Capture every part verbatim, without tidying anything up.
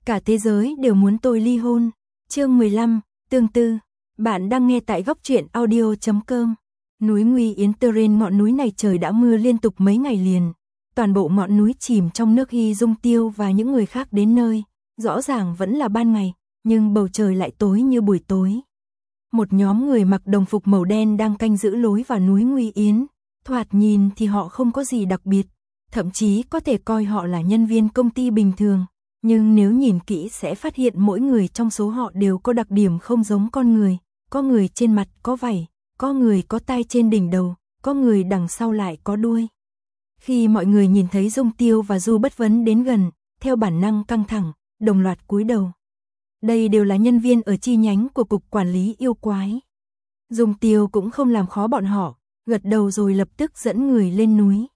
Cả thế giới đều muốn tôi ly hôn. Chương mười lăm, tương tư. Bạn đang nghe tại góc truyện audio chấm com. Núi Nguy Yến Terrain, ngọn núi này trời đã mưa liên tục mấy ngày liền. Toàn bộ ngọn núi chìm trong nước. Hy Dung Tiêu và những người khác đến nơi, rõ ràng vẫn là ban ngày, nhưng bầu trời lại tối như buổi tối. Một nhóm người mặc đồng phục màu đen đang canh giữ lối vào núi Nguy Yến. Thoạt nhìn thì họ không có gì đặc biệt, thậm chí có thể coi họ là nhân viên công ty bình thường. Nhưng nếu nhìn kỹ sẽ phát hiện mỗi người trong số họ đều có đặc điểm không giống con người. Có người trên mặt có vảy, có người có tai trên đỉnh đầu, có người đằng sau lại có đuôi. Khi mọi người nhìn thấy Dung Tiêu và Du Bất Vấn đến gần, theo bản năng căng thẳng, đồng loạt cúi đầu. Đây đều là nhân viên ở chi nhánh của Cục Quản lý Yêu Quái. Dung Tiêu cũng không làm khó bọn họ, gật đầu rồi lập tức dẫn người lên núi.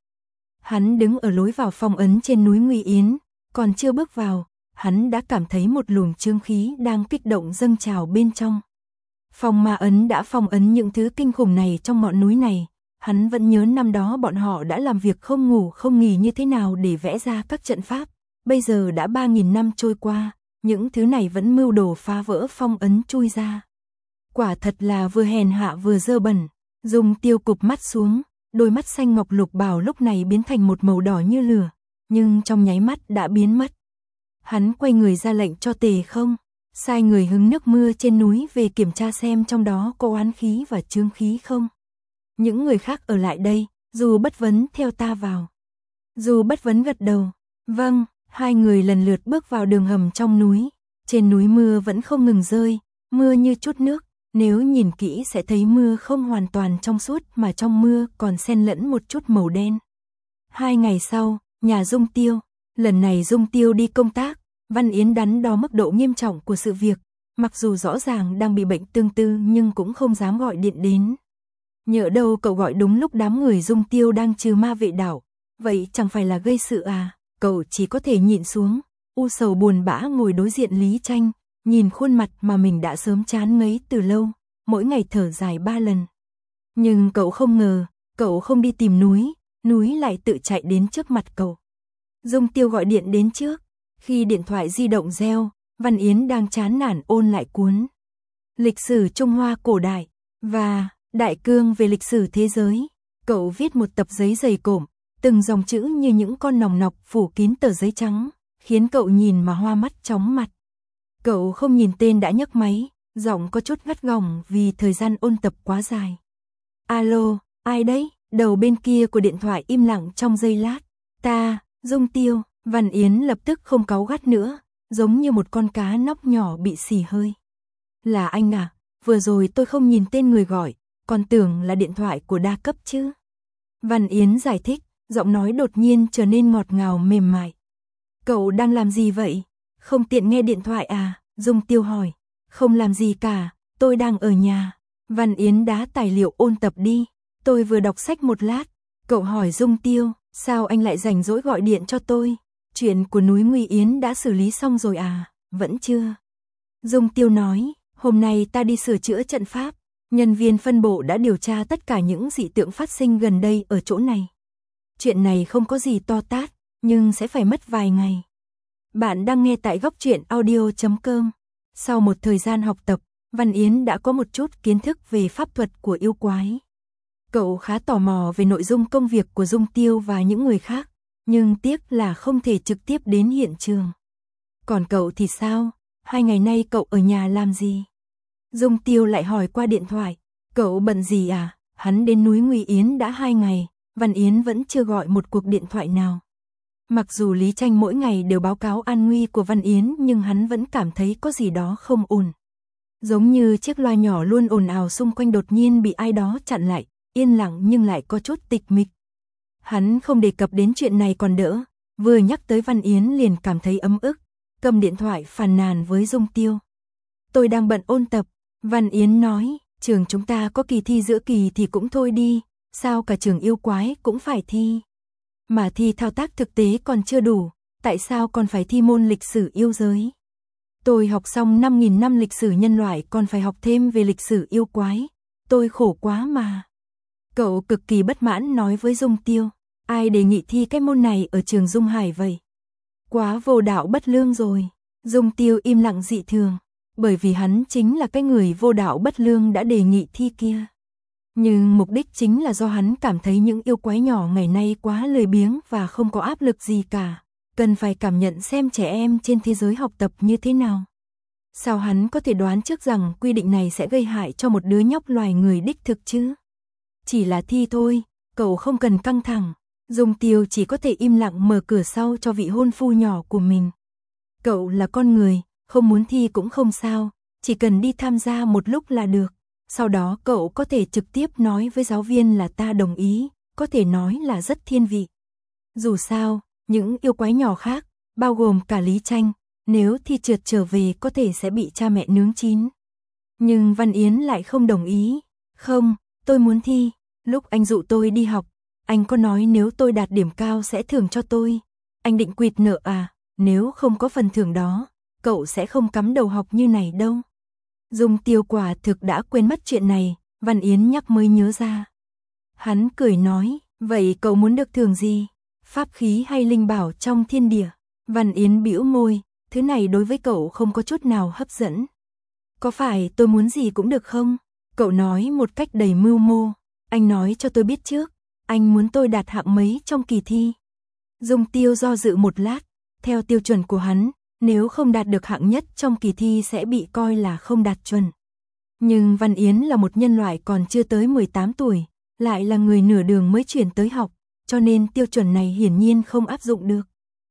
Hắn đứng ở lối vào phong ấn trên núi Nguy Yến, còn chưa bước vào, hắn đã cảm thấy một luồng chương khí đang kích động dâng trào bên trong. Phong ma ấn đã phong ấn những thứ kinh khủng này trong ngọn núi này. Hắn vẫn nhớ năm đó bọn họ đã làm việc không ngủ không nghỉ như thế nào để vẽ ra các trận pháp. Bây giờ đã ba nghìn năm trôi qua, những thứ này vẫn mưu đồ phá vỡ phong ấn chui ra. Quả thật là vừa hèn hạ vừa dơ bẩn. Dung Tiêu cụp mắt xuống, đôi mắt xanh ngọc lục bảo lúc này biến thành một màu đỏ như lửa, nhưng trong nháy mắt đã biến mất. Hắn quay người ra lệnh cho Tề Không sai người hứng nước mưa trên núi về kiểm tra xem trong đó có oán khí và chướng khí không. Những người khác ở lại đây, Du Bất Vấn theo ta vào. Du Bất Vấn gật đầu. Vâng, hai người lần lượt bước vào đường hầm trong núi. Trên núi mưa vẫn không ngừng rơi, mưa như chút nước. Nếu nhìn kỹ sẽ thấy mưa không hoàn toàn trong suốt mà trong mưa còn xen lẫn một chút màu đen. Hai ngày sau, nhà Dung Tiêu. Lần này Dung Tiêu đi công tác. Văn Yến đắn đo mức độ nghiêm trọng của sự việc. Mặc dù rõ ràng đang bị bệnh tương tư nhưng cũng không dám gọi điện đến. Nhỡ đâu cậu gọi đúng lúc đám người Dung Tiêu đang trừ ma vệ đảo. Vậy chẳng phải là gây sự à? Cậu chỉ có thể nhịn xuống. U sầu buồn bã ngồi đối diện Lý Tranh. Nhìn khuôn mặt mà mình đã sớm chán ngấy từ lâu. Mỗi ngày thở dài ba lần. Nhưng cậu không ngờ, cậu không đi tìm núi. Núi lại tự chạy đến trước mặt cậu. Dung Tiêu gọi điện đến trước. Khi điện thoại di động reo, Văn Yến đang chán nản ôn lại cuốn Lịch sử Trung Hoa cổ đại và Đại cương về lịch sử thế giới. Cậu viết một tập giấy dày cộm, từng dòng chữ như những con nòng nọc phủ kín tờ giấy trắng, khiến cậu nhìn mà hoa mắt chóng mặt. Cậu không nhìn tên đã nhấc máy, giọng có chút gắt gỏng vì thời gian ôn tập quá dài. Alo, ai đấy? Đầu bên kia của điện thoại im lặng trong giây lát. Ta, Dung Tiêu. Văn Yến lập tức không cáu gắt nữa, giống như một con cá nóc nhỏ bị xì hơi. Là anh à, vừa rồi tôi không nhìn tên người gọi, còn tưởng là điện thoại của đa cấp chứ. Văn Yến giải thích, giọng nói đột nhiên trở nên ngọt ngào mềm mại. Cậu đang làm gì vậy? Không tiện nghe điện thoại à? Dung Tiêu hỏi. Không làm gì cả, tôi đang ở nhà. Văn Yến đá tài liệu ôn tập đi. Tôi vừa đọc sách một lát. Cậu hỏi Dung Tiêu, sao anh lại rảnh rỗi gọi điện cho tôi? Chuyện của núi Nguy Yến đã xử lý xong rồi à? Vẫn chưa. Dung Tiêu nói, hôm nay ta đi sửa chữa trận pháp. Nhân viên phân bộ đã điều tra tất cả những dị tượng phát sinh gần đây ở chỗ này. Chuyện này không có gì to tát, nhưng sẽ phải mất vài ngày. Bạn đang nghe tại góc truyện audio chấm com. Sau một thời gian học tập, Văn Yến đã có một chút kiến thức về pháp thuật của yêu quái. Cậu khá tò mò về nội dung công việc của Dung Tiêu và những người khác. Nhưng tiếc là không thể trực tiếp đến hiện trường. Còn cậu thì sao? Hai ngày nay cậu ở nhà làm gì? Dung Tiêu lại hỏi qua điện thoại. Cậu bận gì à? Hắn đến núi Nguy Yến đã hai ngày, Văn Yến vẫn chưa gọi một cuộc điện thoại nào. Mặc dù Lý Tranh mỗi ngày đều báo cáo an nguy của Văn Yến nhưng hắn vẫn cảm thấy có gì đó không ổn. Giống như chiếc loa nhỏ luôn ồn ào xung quanh đột nhiên bị ai đó chặn lại, yên lặng nhưng lại có chút tịch mịch. Hắn không đề cập đến chuyện này còn đỡ, vừa nhắc tới Văn Yến liền cảm thấy ấm ức, cầm điện thoại phàn nàn với Dung Tiêu. Tôi đang bận ôn tập, Văn Yến nói, trường chúng ta có kỳ thi giữa kỳ thì cũng thôi đi, sao cả trường yêu quái cũng phải thi. Mà thi thao tác thực tế còn chưa đủ, tại sao còn phải thi môn lịch sử yêu giới. Tôi học xong năm nghìn năm lịch sử nhân loại còn phải học thêm về lịch sử yêu quái, tôi khổ quá mà. Cậu cực kỳ bất mãn nói với Dung Tiêu. Ai đề nghị thi cái môn này ở trường Dung Hải vậy? Quá vô đạo bất lương rồi. Dung Tiêu im lặng dị thường, bởi vì hắn chính là cái người vô đạo bất lương đã đề nghị thi kia. Nhưng mục đích chính là do hắn cảm thấy những yêu quái nhỏ ngày nay quá lười biếng và không có áp lực gì cả, cần phải cảm nhận xem trẻ em trên thế giới học tập như thế nào. Sao hắn có thể đoán trước rằng quy định này sẽ gây hại cho một đứa nhóc loài người đích thực chứ? Chỉ là thi thôi, cậu không cần căng thẳng. Dung Tiêu chỉ có thể im lặng mở cửa sau cho vị hôn phu nhỏ của mình. Cậu là con người, không muốn thi cũng không sao, chỉ cần đi tham gia một lúc là được. Sau đó cậu có thể trực tiếp nói với giáo viên là ta đồng ý, có thể nói là rất thiên vị. Dù sao, những yêu quái nhỏ khác, bao gồm cả Lý Tranh, nếu thi trượt trở về có thể sẽ bị cha mẹ nướng chín. Nhưng Văn Yến lại không đồng ý. Không, tôi muốn thi. Lúc anh dụ tôi đi học, anh có nói nếu tôi đạt điểm cao sẽ thưởng cho tôi. Anh định quỵt nợ à? Nếu không có phần thưởng đó, cậu sẽ không cắm đầu học như này đâu. Dung Tiêu quả thực đã quên mất chuyện này, Văn Yến nhắc mới nhớ ra. Hắn cười nói, vậy cậu muốn được thưởng gì? Pháp khí hay linh bảo trong thiên địa? Văn Yến bĩu môi, thứ này đối với cậu không có chút nào hấp dẫn. Có phải tôi muốn gì cũng được không? Cậu nói một cách đầy mưu mô. Anh nói cho tôi biết trước, anh muốn tôi đạt hạng mấy trong kỳ thi? Dung Tiêu do dự một lát, theo tiêu chuẩn của hắn, nếu không đạt được hạng nhất trong kỳ thi sẽ bị coi là không đạt chuẩn. Nhưng Văn Yến là một nhân loại còn chưa tới mười tám tuổi, lại là người nửa đường mới chuyển tới học, cho nên tiêu chuẩn này hiển nhiên không áp dụng được.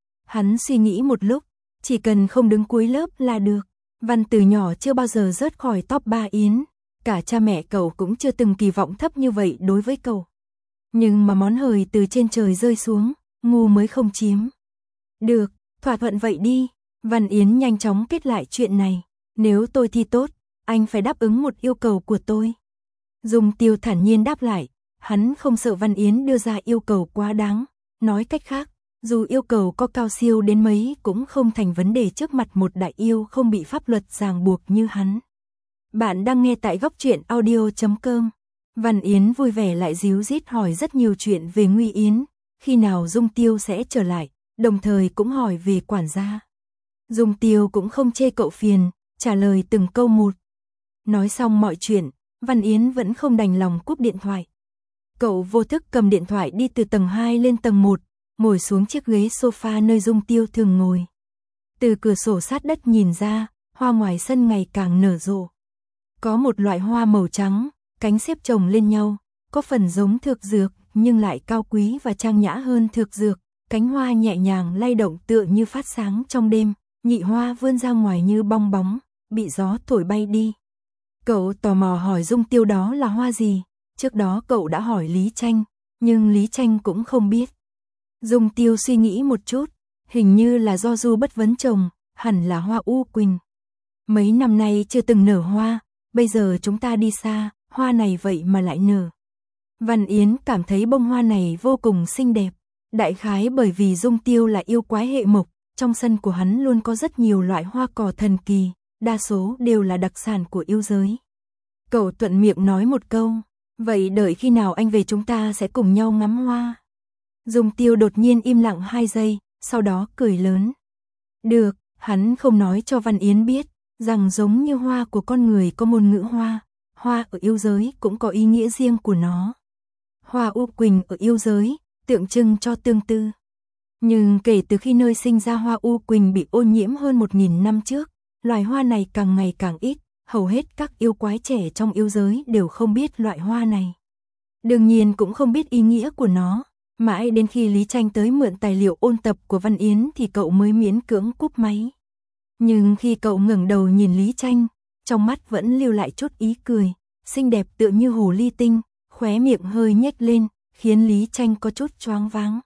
Hắn suy nghĩ một lúc, chỉ cần không đứng cuối lớp là được. Văn từ nhỏ chưa bao giờ rớt khỏi top ba Yến, cả cha mẹ cậu cũng chưa từng kỳ vọng thấp như vậy đối với cậu. Nhưng mà món hời từ trên trời rơi xuống, ngu mới không chiếm. Được, thỏa thuận vậy đi. Văn Yến nhanh chóng kết lại chuyện này. Nếu tôi thi tốt, anh phải đáp ứng một yêu cầu của tôi. Dung Tiêu thản nhiên đáp lại, hắn không sợ Văn Yến đưa ra yêu cầu quá đáng. Nói cách khác, dù yêu cầu có cao siêu đến mấy cũng không thành vấn đề trước mặt một đại yêu không bị pháp luật ràng buộc như hắn. Bạn đang nghe tại góc truyện audio chấm com. Văn Yến vui vẻ lại díu dít hỏi rất nhiều chuyện về Nguy Yến, khi nào Dung Tiêu sẽ trở lại, đồng thời cũng hỏi về quản gia. Dung Tiêu cũng không chê cậu phiền, trả lời từng câu một. Nói xong mọi chuyện, Văn Yến vẫn không đành lòng cúp điện thoại. Cậu vô thức cầm điện thoại đi từ tầng hai lên tầng một, ngồi xuống chiếc ghế sofa nơi Dung Tiêu thường ngồi. Từ cửa sổ sát đất nhìn ra, hoa ngoài sân ngày càng nở rộ. Có một loại hoa màu trắng, cánh xếp chồng lên nhau, có phần giống thược dược nhưng lại cao quý và trang nhã hơn thược dược. Cánh hoa nhẹ nhàng lay động tựa như phát sáng trong đêm, nhị hoa vươn ra ngoài như bong bóng, bị gió thổi bay đi. Cậu tò mò hỏi Dung Tiêu đó là hoa gì, trước đó cậu đã hỏi Lý Tranh, nhưng Lý Tranh cũng không biết. Dung Tiêu suy nghĩ một chút, hình như là do Du Bất Vấn trồng, hẳn là hoa u quỳnh. Mấy năm nay chưa từng nở hoa, bây giờ chúng ta đi xa, hoa này vậy mà lại nở. Văn Yến cảm thấy bông hoa này vô cùng xinh đẹp. Đại khái bởi vì Dung Tiêu là yêu quái hệ mộc, trong sân của hắn luôn có rất nhiều loại hoa cỏ thần kỳ, đa số đều là đặc sản của yêu giới. Cậu thuận miệng nói một câu, vậy đợi khi nào anh về chúng ta sẽ cùng nhau ngắm hoa. Dung Tiêu đột nhiên im lặng hai giây, sau đó cười lớn. Được, hắn không nói cho Văn Yến biết, rằng giống như hoa của con người có ngôn ngữ hoa, hoa ở yêu giới cũng có ý nghĩa riêng của nó. Hoa u quỳnh ở yêu giới tượng trưng cho tương tư. Nhưng kể từ khi nơi sinh ra hoa u quỳnh bị ô nhiễm hơn một nghìn năm trước, loài hoa này càng ngày càng ít, hầu hết các yêu quái trẻ trong yêu giới đều không biết loại hoa này. Đương nhiên cũng không biết ý nghĩa của nó, mãi đến khi Lý Tranh tới mượn tài liệu ôn tập của Văn Yến thì cậu mới miễn cưỡng cúp máy. Nhưng khi cậu ngẩng đầu nhìn Lý Tranh, trong mắt vẫn lưu lại chút ý cười, xinh đẹp tựa như hồ ly tinh, khóe miệng hơi nhếch lên, khiến Lý Tranh có chút choáng váng.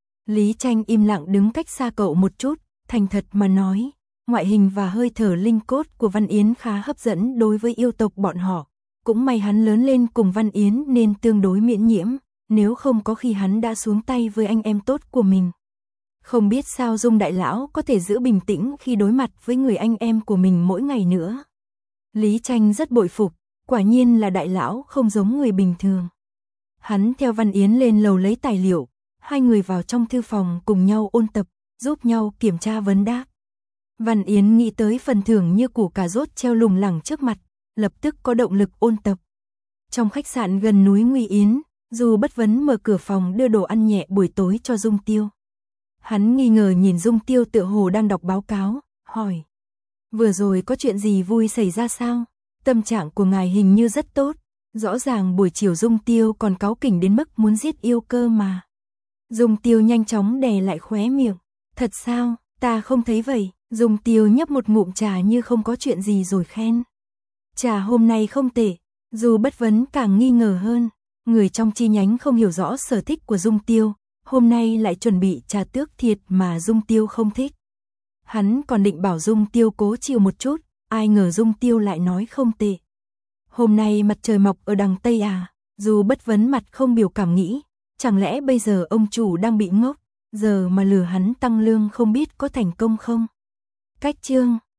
Lý Tranh im lặng đứng cách xa cậu một chút, thành thật mà nói, ngoại hình và hơi thở linh cốt của Văn Yến khá hấp dẫn đối với yêu tộc bọn họ. Cũng may hắn lớn lên cùng Văn Yến nên tương đối miễn nhiễm, nếu không có khi hắn đã xuống tay với anh em tốt của mình. Không biết sao Dung đại lão có thể giữ bình tĩnh khi đối mặt với người anh em của mình mỗi ngày nữa. Lý Tranh rất bội phục, quả nhiên là đại lão không giống người bình thường. Hắn theo Văn Yến lên lầu lấy tài liệu, hai người vào trong thư phòng cùng nhau ôn tập, giúp nhau kiểm tra vấn đáp. Văn Yến nghĩ tới phần thưởng như củ cà rốt treo lủng lẳng trước mặt, lập tức có động lực ôn tập. Trong khách sạn gần núi Nguy Yến, Du Bất Vấn mở cửa phòng đưa đồ ăn nhẹ buổi tối cho Dung Tiêu. Hắn nghi ngờ nhìn Dung Tiêu tựa hồ đang đọc báo cáo, hỏi. Vừa rồi có chuyện gì vui xảy ra sao? Tâm trạng của ngài hình như rất tốt. Rõ ràng buổi chiều Dung Tiêu còn cáu kỉnh đến mức muốn giết yêu cơ mà. Dung Tiêu nhanh chóng đè lại khóe miệng. Thật sao, ta không thấy vậy. Dung Tiêu nhấp một ngụm trà như không có chuyện gì rồi khen. Trà hôm nay không tệ. Du Bất Vấn càng nghi ngờ hơn. Người trong chi nhánh không hiểu rõ sở thích của Dung Tiêu. Hôm nay lại chuẩn bị trà tước thiệt mà Dung Tiêu không thích. Hắn còn định bảo Dung Tiêu cố chịu một chút. Ai ngờ Dung Tiêu lại nói không tệ. Hôm nay mặt trời mọc ở đằng Tây à? Du Bất Vấn mặt không biểu cảm nghĩ. Chẳng lẽ bây giờ ông chủ đang bị ngốc? Giờ mà lừa hắn tăng lương không biết có thành công không? Cách chương